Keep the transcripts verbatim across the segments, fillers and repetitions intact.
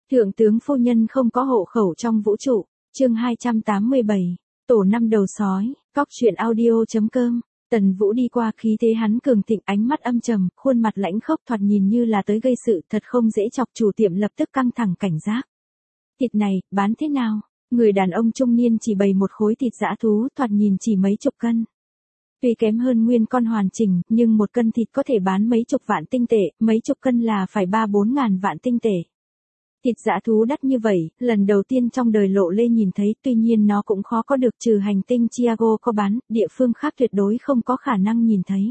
Thượng tướng phu nhân không có hộ khẩu trong vũ trụ, chương hai trăm tám mươi bảy, tổ năm đầu sói, cóc truyện audio.com. Tần Vũ đi qua khí thế hắn cường thịnh, ánh mắt âm trầm, khuôn mặt lãnh khốc, thoạt nhìn như là tới gây sự, thật không dễ chọc. Chủ tiệm lập tức căng thẳng cảnh giác. Thịt này, bán thế nào? Người đàn ông trung niên chỉ bày một khối thịt dã thú, thoạt nhìn chỉ mấy chục cân. Tuy kém hơn nguyên con hoàn chỉnh, nhưng một cân thịt có thể bán mấy chục vạn tinh tệ, mấy chục cân là phải ba bốn ngàn vạn tinh tệ. Thịt dã thú đắt như vậy, lần đầu tiên trong đời Lộ Lê nhìn thấy, tuy nhiên nó cũng khó có được, trừ hành tinh Chiago có bán, địa phương khác tuyệt đối không có khả năng nhìn thấy.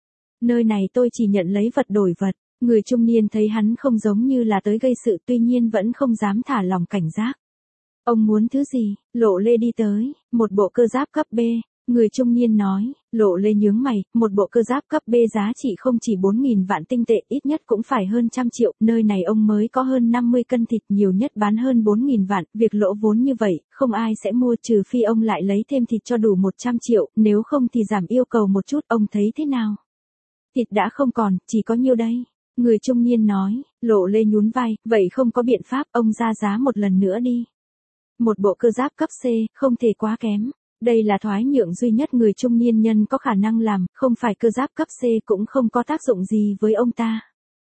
Nơi này tôi chỉ nhận lấy vật đổi vật. Người trung niên thấy hắn không giống như là tới gây sự, tuy nhiên vẫn không dám thả lòng cảnh giác. Ông muốn thứ gì? Lộ Lê đi tới, một bộ cơ giáp cấp B. Người trung niên nói. Lộ Lê nhướng mày, một bộ cơ giáp cấp B giá trị không chỉ bốn nghìn vạn tinh tệ, ít nhất cũng phải hơn trăm triệu, nơi này ông mới có hơn năm mươi cân thịt, nhiều nhất bán hơn bốn nghìn vạn, việc lỗ vốn như vậy, không ai sẽ mua, trừ phi ông lại lấy thêm thịt cho đủ một trăm triệu, nếu không thì giảm yêu cầu một chút, ông thấy thế nào? Thịt đã không còn, chỉ có nhiêu đây? Người trung niên nói. Lộ Lê nhún vai, vậy không có biện pháp, ông ra giá một lần nữa đi. Một bộ cơ giáp cấp C, không thể quá kém. Đây là thoái nhượng duy nhất người trung niên nhân có khả năng làm, không phải cơ giáp cấp C cũng không có tác dụng gì với ông ta.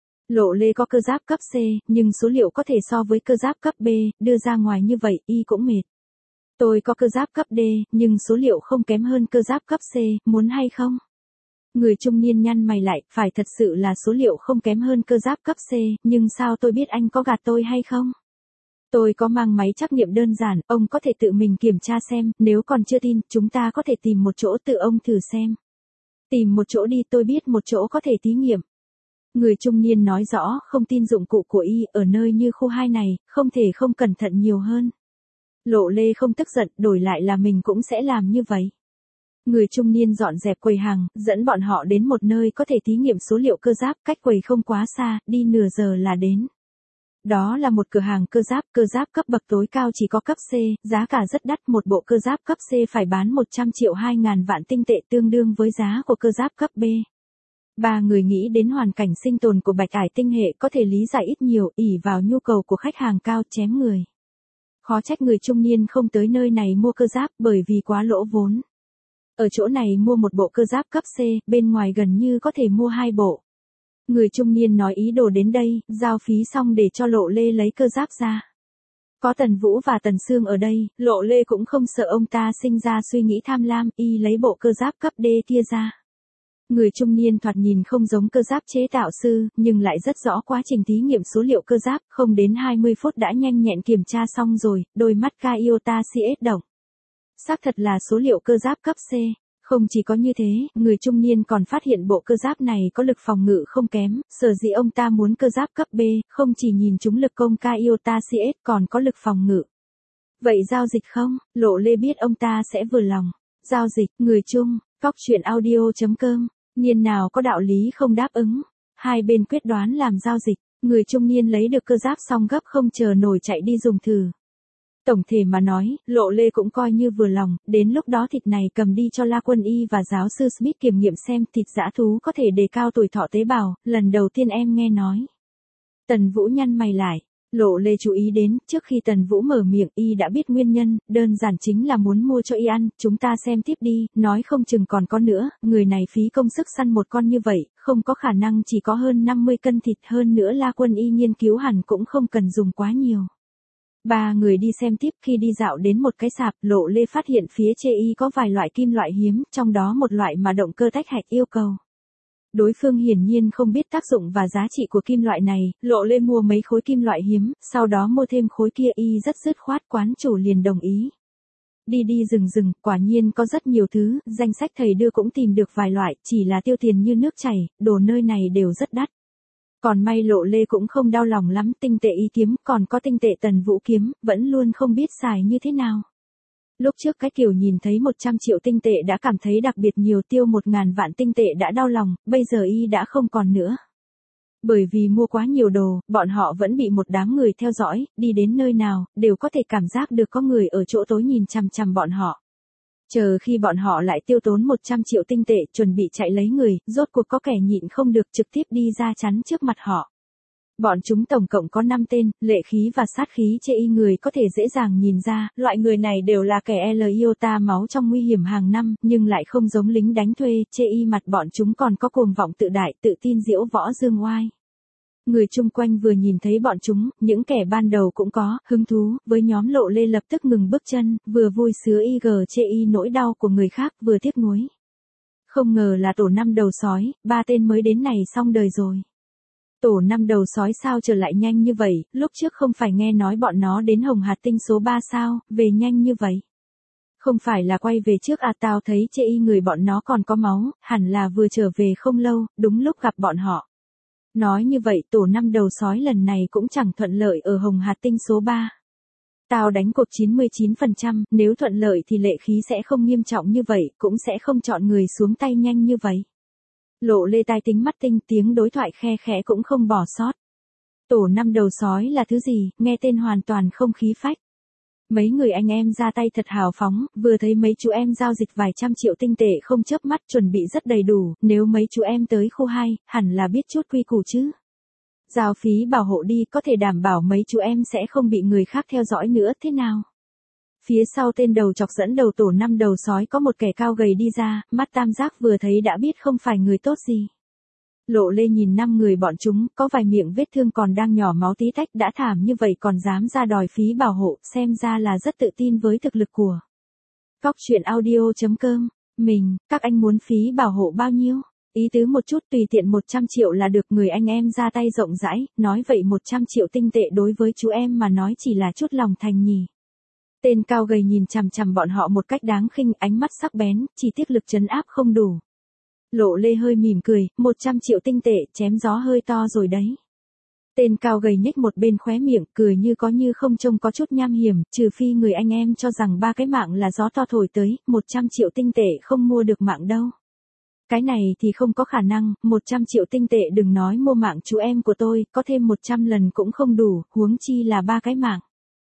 Lộ Lê có cơ giáp cấp C, nhưng số liệu có thể so với cơ giáp cấp B, đưa ra ngoài như vậy, y cũng mệt. Tôi có cơ giáp cấp D, nhưng số liệu không kém hơn cơ giáp cấp C, muốn hay không? Người trung niên nhăn mày lại, phải thật sự là số liệu không kém hơn cơ giáp cấp C, nhưng sao tôi biết anh có gạt tôi hay không? Tôi có mang máy trắc nghiệm đơn giản, ông có thể tự mình kiểm tra xem, nếu còn chưa tin, chúng ta có thể tìm một chỗ tự ông thử xem. Tìm một chỗ đi, tôi biết một chỗ có thể thí nghiệm. Người trung niên nói rõ, không tin dụng cụ của y, ở nơi như khu hai này, không thể không cẩn thận nhiều hơn. Lộ Lê không tức giận, đổi lại là mình cũng sẽ làm như vậy. Người trung niên dọn dẹp quầy hàng, dẫn bọn họ đến một nơi có thể thí nghiệm số liệu cơ giáp, cách quầy không quá xa, đi nửa giờ là đến. Đó là một cửa hàng cơ giáp, cơ giáp cấp bậc tối cao chỉ có cấp C, giá cả rất đắt, một bộ cơ giáp cấp C phải bán một trăm triệu hai ngàn vạn tinh tệ, tương đương với giá của cơ giáp cấp B. Ba người nghĩ đến hoàn cảnh sinh tồn của bạch ải tinh hệ, có thể lý giải ít nhiều, ỷ vào nhu cầu của khách hàng cao, chém người. Khó trách người trung niên không tới nơi này mua cơ giáp, bởi vì quá lỗ vốn. Ở chỗ này mua một bộ cơ giáp cấp C, bên ngoài gần như có thể mua hai bộ. Người trung niên nói ý đồ đến đây, giao phí xong để cho Lộ Lê lấy cơ giáp ra. Có Tần Vũ và Tần Sương ở đây, Lộ Lê cũng không sợ ông ta sinh ra suy nghĩ tham lam, y lấy bộ cơ giáp cấp D kia ra. Người trung niên thoạt nhìn không giống cơ giáp chế tạo sư, nhưng lại rất rõ quá trình thí nghiệm số liệu cơ giáp, không đến hai mươi phút đã nhanh nhẹn kiểm tra xong rồi, đôi mắt ca iota xê ét động. Xác thật là số liệu cơ giáp cấp C. Không chỉ có như thế, người trung niên còn phát hiện bộ cơ giáp này có lực phòng ngự không kém, sở dĩ ông ta muốn cơ giáp cấp B, không chỉ nhìn trúng lực công ca iota xê ét còn có lực phòng ngự. Vậy giao dịch không? Lộ Lê biết ông ta sẽ vừa lòng. Giao dịch, người chung, cóc truyện audio.com, niên nào có đạo lý không đáp ứng. Hai bên quyết đoán làm giao dịch, người trung niên lấy được cơ giáp xong gấp không chờ nổi chạy đi dùng thử. Tổng thể mà nói, Lộ Lê cũng coi như vừa lòng, đến lúc đó thịt này cầm đi cho La Quân Y và giáo sư Smith kiểm nghiệm xem thịt dã thú có thể đề cao tuổi thọ tế bào, lần đầu tiên em nghe nói. Tần Vũ nhăn mày lại, Lộ Lê chú ý đến, trước khi Tần Vũ mở miệng y đã biết nguyên nhân, đơn giản chính là muốn mua cho y ăn, chúng ta xem tiếp đi, nói không chừng còn có nữa, người này phí công sức săn một con như vậy, không có khả năng chỉ có hơn năm mươi cân thịt, hơn nữa La Quân Y nghiên cứu hẳn cũng không cần dùng quá nhiều. Ba người đi xem tiếp, khi đi dạo đến một cái sạp, Lộ Lê phát hiện phía chê y có vài loại kim loại hiếm, trong đó một loại mà động cơ tách hạch yêu cầu. Đối phương hiển nhiên không biết tác dụng và giá trị của kim loại này, Lộ Lê mua mấy khối kim loại hiếm, sau đó mua thêm khối kia, y rất dứt khoát, quán chủ liền đồng ý. Đi đi rừng rừng, quả nhiên có rất nhiều thứ, danh sách thầy đưa cũng tìm được vài loại, chỉ là tiêu tiền như nước chảy, đồ nơi này đều rất đắt. Còn may Lộ Lê cũng không đau lòng lắm, tinh tệ y kiếm, còn có tinh tệ Tần Vũ kiếm, vẫn luôn không biết xài như thế nào. Lúc trước cái kiểu nhìn thấy một trăm triệu tinh tệ đã cảm thấy đặc biệt nhiều, tiêu một ngàn vạn tinh tệ đã đau lòng, bây giờ y đã không còn nữa. Bởi vì mua quá nhiều đồ, bọn họ vẫn bị một đám người theo dõi, đi đến nơi nào, đều có thể cảm giác được có người ở chỗ tối nhìn chằm chằm bọn họ. Chờ khi bọn họ lại tiêu tốn một trăm triệu tinh tệ, chuẩn bị chạy lấy người, rốt cuộc có kẻ nhịn không được trực tiếp đi ra chắn trước mặt họ. Bọn chúng tổng cộng có năm tên, lệ khí và sát khí chê y người có thể dễ dàng nhìn ra, loại người này đều là kẻ L iota máu trong nguy hiểm hàng năm, nhưng lại không giống lính đánh thuê, chê y mặt bọn chúng còn có cuồng vọng tự đại, tự tin diễu võ dương oai. Người chung quanh vừa nhìn thấy bọn chúng, những kẻ ban đầu cũng có hứng thú với nhóm Lộ Lê lập tức ngừng bước chân, vừa vui sướng y gờ chê y nỗi đau của người khác, vừa tiếc nuối. Không ngờ là tổ năm đầu sói, ba tên mới đến này xong đời rồi. Tổ năm đầu sói sao trở lại nhanh như vậy, lúc trước không phải nghe nói bọn nó đến Hồng Hạt Tinh số ba sao, về nhanh như vậy. Không phải là quay về trước à, tao thấy chê y người bọn nó còn có máu, hẳn là vừa trở về không lâu, đúng lúc gặp bọn họ. Nói như vậy tổ năm đầu sói lần này cũng chẳng thuận lợi ở Hồng Hạt Tinh số ba. Tao đánh cuộc chín mươi chín phần trăm, nếu thuận lợi thì lệ khí sẽ không nghiêm trọng như vậy, cũng sẽ không chọn người xuống tay nhanh như vậy. Lộ Lê tai tính mắt tinh, tiếng đối thoại khe khẽ cũng không bỏ sót. Tổ năm đầu sói là thứ gì, nghe tên hoàn toàn không khí phách. Mấy người anh em ra tay thật hào phóng, vừa thấy mấy chú em giao dịch vài trăm triệu tinh tệ không chớp mắt, chuẩn bị rất đầy đủ, nếu mấy chú em tới khu hai, hẳn là biết chút quy củ chứ. Giao phí bảo hộ đi, có thể đảm bảo mấy chú em sẽ không bị người khác theo dõi nữa, thế nào? Phía sau tên đầu chọc dẫn đầu tổ năm đầu sói có một kẻ cao gầy đi ra, mắt tam giác vừa thấy đã biết không phải người tốt gì. Lộ Lê nhìn năm người bọn chúng, có vài miệng vết thương còn đang nhỏ máu tí tách, đã thảm như vậy còn dám ra đòi phí bảo hộ, xem ra là rất tự tin với thực lực của. Cóc truyện audio chấm com, mình, các anh muốn phí bảo hộ bao nhiêu? Ý tứ một chút, tùy tiện một trăm triệu là được. Người anh em ra tay rộng rãi, nói vậy một trăm triệu tinh tệ đối với chú em mà nói chỉ là chút lòng thành nhỉ. Tên cao gầy nhìn chằm chằm bọn họ một cách đáng khinh, ánh mắt sắc bén, chỉ tiếc lực trấn áp không đủ. Lộ Lê hơi mỉm cười, một trăm triệu tinh tệ, chém gió hơi to rồi đấy. Tên cao gầy nhếch một bên khóe miệng, cười như có như không, trông có chút nham hiểm, trừ phi người anh em cho rằng ba cái mạng là gió to thổi tới, một trăm triệu tinh tệ không mua được mạng đâu. Cái này thì không có khả năng, một trăm triệu tinh tệ đừng nói mua mạng chú em của tôi, có thêm một trăm lần cũng không đủ, huống chi là ba cái mạng.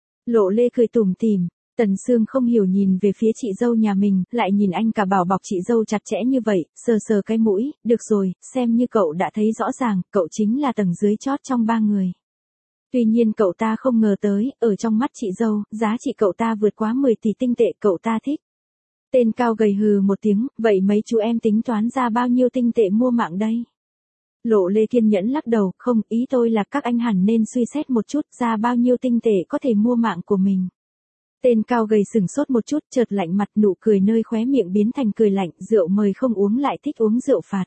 Lộ Lê cười tủm tỉm. Tần Sương không hiểu nhìn về phía chị dâu nhà mình, lại nhìn anh cả bảo bọc chị dâu chặt chẽ như vậy, sờ sờ cái mũi, được rồi, xem như cậu đã thấy rõ ràng, cậu chính là tầng dưới chót trong ba người. Tuy nhiên cậu ta không ngờ tới, ở trong mắt chị dâu, giá trị cậu ta vượt quá mười tỷ tinh tệ, cậu ta thích. Tên cao gầy hừ một tiếng, vậy mấy chú em tính toán ra bao nhiêu tinh tệ mua mạng đây? Lộ Lê kiên nhẫn lắc đầu, không, ý tôi là các anh hẳn nên suy xét một chút, ra bao nhiêu tinh tệ có thể mua mạng của mình. Tên cao gầy sửng sốt một chút, chợt lạnh mặt, nụ cười nơi khóe miệng biến thành cười lạnh, rượu mời không uống lại thích uống rượu phạt.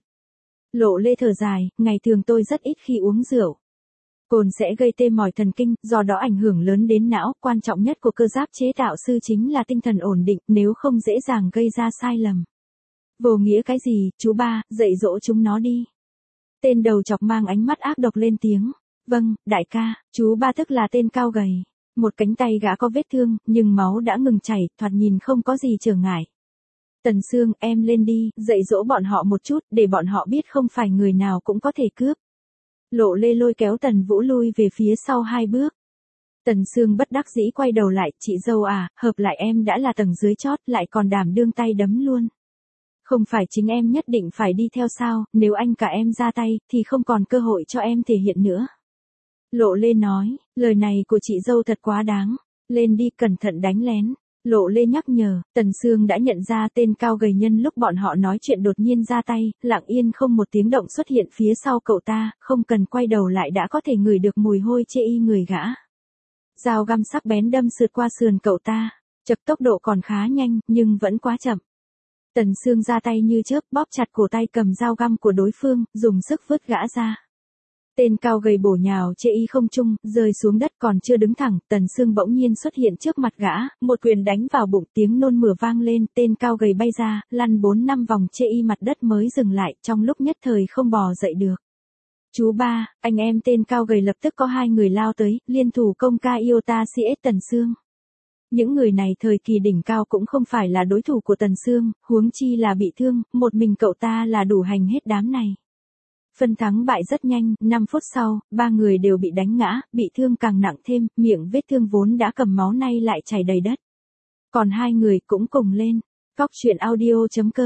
Lộ Lê thở dài, ngày thường tôi rất ít khi uống rượu. Cồn sẽ gây tê mỏi thần kinh, do đó ảnh hưởng lớn đến não, quan trọng nhất của cơ giáp chế tạo sư chính là tinh thần ổn định, nếu không dễ dàng gây ra sai lầm. Vô nghĩa cái gì, chú ba, dạy dỗ chúng nó đi. Tên đầu chọc mang ánh mắt ác độc lên tiếng. Vâng, đại ca, chú ba tức là tên cao gầy. Một cánh tay gã có vết thương, nhưng máu đã ngừng chảy, thoạt nhìn không có gì trở ngại. Tần Sương, em lên đi, dạy dỗ bọn họ một chút, để bọn họ biết không phải người nào cũng có thể cướp. Lộ Lê lôi kéo Tần Vũ lui về phía sau hai bước. Tần Sương bất đắc dĩ quay đầu lại, chị dâu à, hợp lại em đã là tầng dưới chót, lại còn đảm đương tay đấm luôn. Không phải chính em nhất định phải đi theo sao, nếu anh cả em ra tay, thì không còn cơ hội cho em thể hiện nữa. Lộ Lê nói, lời này của chị dâu thật quá đáng, lên đi cẩn thận đánh lén. Lộ Lê nhắc nhở, Tần Sương đã nhận ra tên cao gầy nhân lúc bọn họ nói chuyện đột nhiên ra tay, lặng yên không một tiếng động xuất hiện phía sau cậu ta, không cần quay đầu lại đã có thể ngửi được mùi hôi chê y người gã. Dao găm sắc bén đâm sượt qua sườn cậu ta, chật tốc độ còn khá nhanh, nhưng vẫn quá chậm. Tần Sương ra tay như chớp, bóp chặt cổ tay cầm dao găm của đối phương, dùng sức vứt gã ra. Tên cao gầy bổ nhào chê y không trung, rơi xuống đất còn chưa đứng thẳng, Tần Sương bỗng nhiên xuất hiện trước mặt gã, một quyền đánh vào bụng, tiếng nôn mửa vang lên, tên cao gầy bay ra, lăn bốn năm vòng chê y mặt đất mới dừng lại, trong lúc nhất thời không bò dậy được. Chú ba, anh em tên cao gầy lập tức có hai người lao tới, liên thủ công ca Iota xê ét Tần Sương. Những người này thời kỳ đỉnh cao cũng không phải là đối thủ của Tần Sương, huống chi là bị thương, một mình cậu ta là đủ hành hết đám này. Phân thắng bại rất nhanh, năm phút sau, ba người đều bị đánh ngã, bị thương càng nặng thêm, miệng vết thương vốn đã cầm máu nay lại chảy đầy đất. Còn hai người cũng cùng lên. Cóc truyện audio chấm com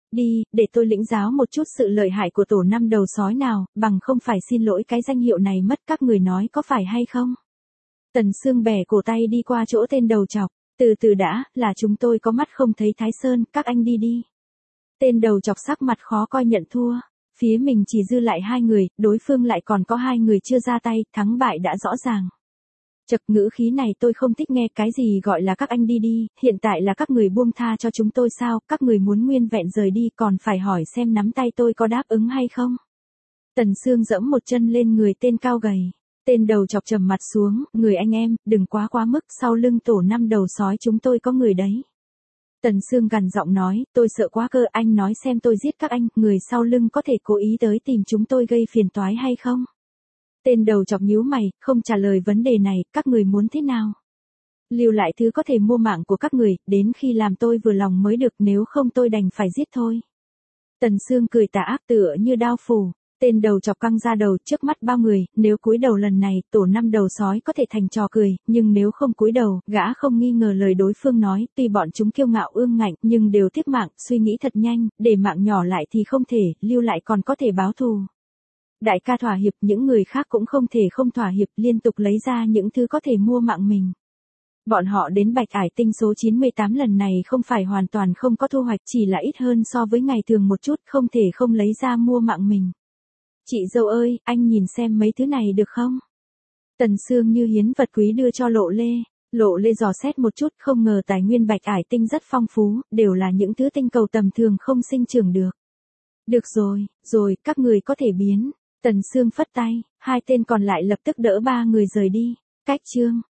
Đi, để tôi lĩnh giáo một chút sự lợi hại của tổ năm đầu sói nào, bằng không phải xin lỗi cái danh hiệu này mất, các người nói có phải hay không? Tần Sương bẻ cổ tay đi qua chỗ tên đầu chọc, từ từ đã, là chúng tôi có mắt không thấy Thái Sơn, các anh đi đi. Tên đầu chọc sắc mặt khó coi nhận thua, phía mình chỉ dư lại hai người, đối phương lại còn có hai người chưa ra tay, thắng bại đã rõ ràng. Chật, ngữ khí này tôi không thích nghe, cái gì gọi là các anh đi đi, hiện tại là các người buông tha cho chúng tôi sao, các người muốn nguyên vẹn rời đi còn phải hỏi xem nắm tay tôi có đáp ứng hay không. Tần Sương giẫm một chân lên người tên cao gầy, tên đầu chọc trầm mặt xuống, người anh em, đừng quá quá mức, sau lưng tổ năm đầu sói chúng tôi có người đấy. Tần Sương gằn giọng nói, tôi sợ quá cơ, anh nói xem tôi giết các anh, người sau lưng có thể cố ý tới tìm chúng tôi gây phiền toái hay không? Tên đầu chọc nhíu mày, không trả lời vấn đề này, các người muốn thế nào? Lưu lại thứ có thể mua mạng của các người, đến khi làm tôi vừa lòng mới được, nếu không tôi đành phải giết thôi. Tần Sương cười tà ác tựa như đao phủ, tên đầu chọc căng ra đầu trước mắt bao người, nếu cúi đầu lần này, tổ năm đầu sói có thể thành trò cười, nhưng nếu không cúi đầu, gã không nghi ngờ lời đối phương nói, tuy bọn chúng kiêu ngạo ương ngạnh, nhưng đều tiếc mạng, suy nghĩ thật nhanh, để mạng nhỏ lại thì không thể, lưu lại còn có thể báo thù. Đại ca thỏa hiệp, những người khác cũng không thể không thỏa hiệp, liên tục lấy ra những thứ có thể mua mạng mình. Bọn họ đến Bạch Ải Tinh số chín mươi tám lần này không phải hoàn toàn không có thu hoạch, chỉ là ít hơn so với ngày thường một chút, không thể không lấy ra mua mạng mình. Chị dâu ơi, anh nhìn xem mấy thứ này được không? Tần Sương như hiến vật quý đưa cho Lộ Lê. Lộ Lê dò xét một chút, không ngờ tài nguyên Bạch Ải Tinh rất phong phú, đều là những thứ tinh cầu tầm thường không sinh trưởng được. Được rồi, rồi, các người có thể biến. Tần Sương phất tay, hai tên còn lại lập tức đỡ ba người rời đi. Cách chương